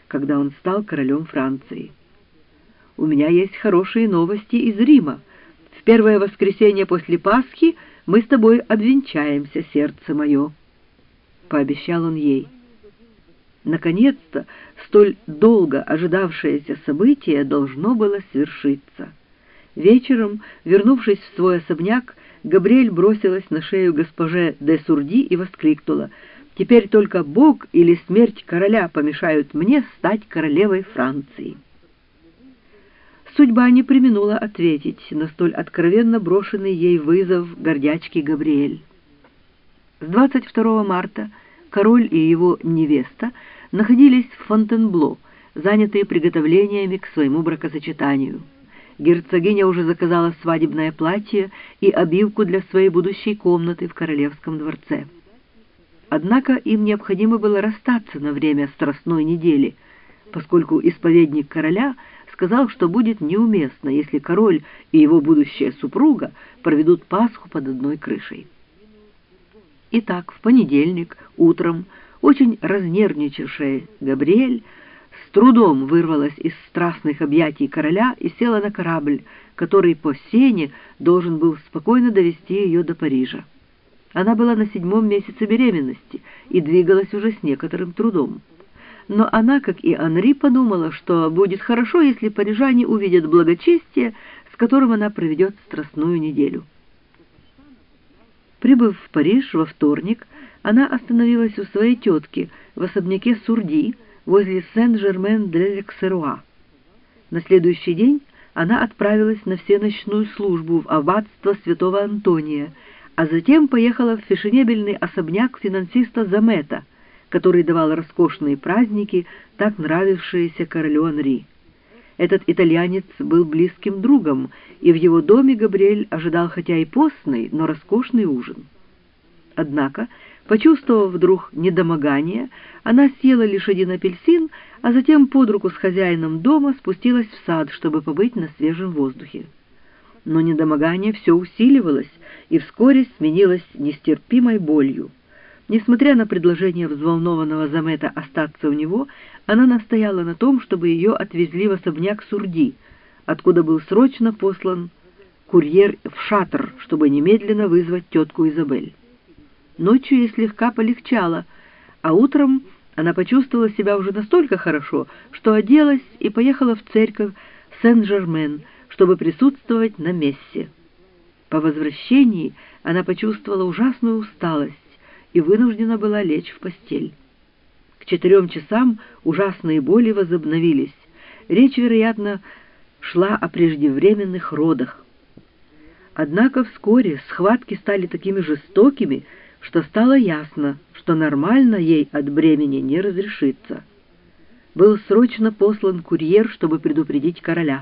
когда он стал королем Франции. «У меня есть хорошие новости из Рима. В первое воскресенье после Пасхи мы с тобой обвенчаемся, сердце мое», — пообещал он ей. Наконец-то столь долго ожидавшееся событие должно было свершиться. Вечером, вернувшись в свой особняк, Габриэль бросилась на шею госпоже де Сурди и воскликнула: «Теперь только Бог или смерть короля помешают мне стать королевой Франции». Судьба не преминула ответить на столь откровенно брошенный ей вызов гордячки Габриэль. С 22 марта король и его невеста находились в Фонтенбло, занятые приготовлениями к своему бракосочетанию. Герцогиня уже заказала свадебное платье и обивку для своей будущей комнаты в королевском дворце. Однако им необходимо было расстаться на время страстной недели, поскольку исповедник короля сказал, что будет неуместно, если король и его будущая супруга проведут Пасху под одной крышей. Итак, в понедельник утром очень разнервничавшая Габриэль с трудом вырвалась из страстных объятий короля и села на корабль, который по Сене должен был спокойно довести ее до Парижа. Она была на 7-м месяце беременности и двигалась уже с некоторым трудом. Но она, как и Анри, подумала, что будет хорошо, если парижане увидят благочестие, с которым она проведет страстную неделю. Прибыв в Париж во вторник, она остановилась у своей тетки в особняке Сурди возле Сен-Жермен-де-Лексеруа. На следующий день она отправилась на всеночную службу в аббатство святого Антония, а затем поехала в фешенебельный особняк финансиста Замета, который давал роскошные праздники, так нравившиеся королю Анри. Этот итальянец был близким другом, и в его доме Габриэль ожидал хотя и постный, но роскошный ужин. Однако, почувствовав вдруг недомогание, она съела лишь один апельсин, а затем под руку с хозяином дома спустилась в сад, чтобы побыть на свежем воздухе. Но недомогание все усиливалось и вскоре сменилось нестерпимой болью. Несмотря на предложение взволнованного Замета остаться у него, она настояла на том, чтобы ее отвезли в особняк Сурди, откуда был срочно послан курьер в Шатр, чтобы немедленно вызвать тетку Изабель. Ночью ей слегка полегчало, а утром она почувствовала себя уже настолько хорошо, что оделась и поехала в церковь Сен-Жермен, чтобы присутствовать на мессе. По возвращении она почувствовала ужасную усталость и вынуждена была лечь в постель. К 4 часам ужасные боли возобновились. Речь, вероятно, шла о преждевременных родах. Однако вскоре схватки стали такими жестокими, что стало ясно, что нормально ей от бремени не разрешится. Был срочно послан курьер, чтобы предупредить короля.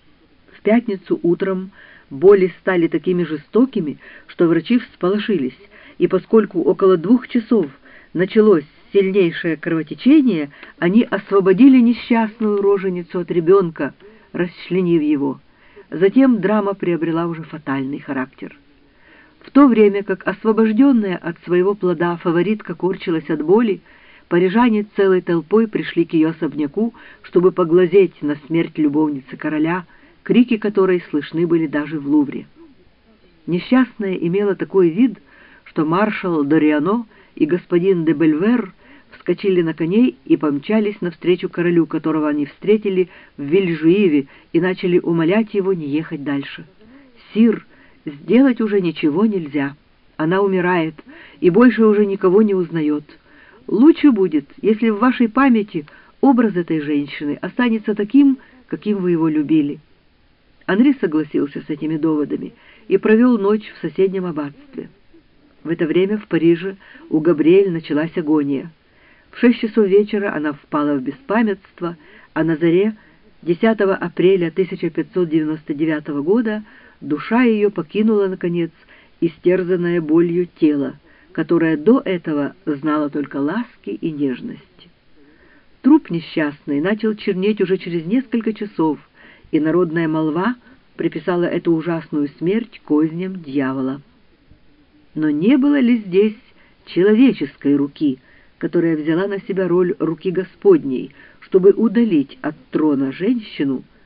В пятницу утром боли стали такими жестокими, что врачи всполошились, и поскольку около 2 часов началось сильнейшее кровотечение, они освободили несчастную роженицу от ребенка, расчленив его. Затем драма приобрела уже фатальный характер. В то время как освобожденная от своего плода фаворитка корчилась от боли, парижане целой толпой пришли к ее особняку, чтобы поглазеть на смерть любовницы короля, крики которой слышны были даже в Лувре. Несчастная имела такой вид, что маршал Дориано и господин де Бельвер вскочили на коней и помчались навстречу королю, которого они встретили в Вильжуиве, и начали умолять его не ехать дальше. «Сир, сделать уже ничего нельзя. Она умирает и больше уже никого не узнает. Лучше будет, если в вашей памяти образ этой женщины останется таким, каким вы его любили». Анри согласился с этими доводами и провел ночь в соседнем аббатстве. В это время в Париже у Габриэль началась агония. В 6 часов вечера она впала в беспамятство, а на заре 10 апреля 1599 года душа ее покинула, наконец, истерзанное болью тело, которое до этого знало только ласки и нежность. Труп несчастный начал чернеть уже через несколько часов, и народная молва приписала эту ужасную смерть козням дьявола. Но не было ли здесь человеческой руки, которая взяла на себя роль руки Господней, чтобы удалить от трона женщину,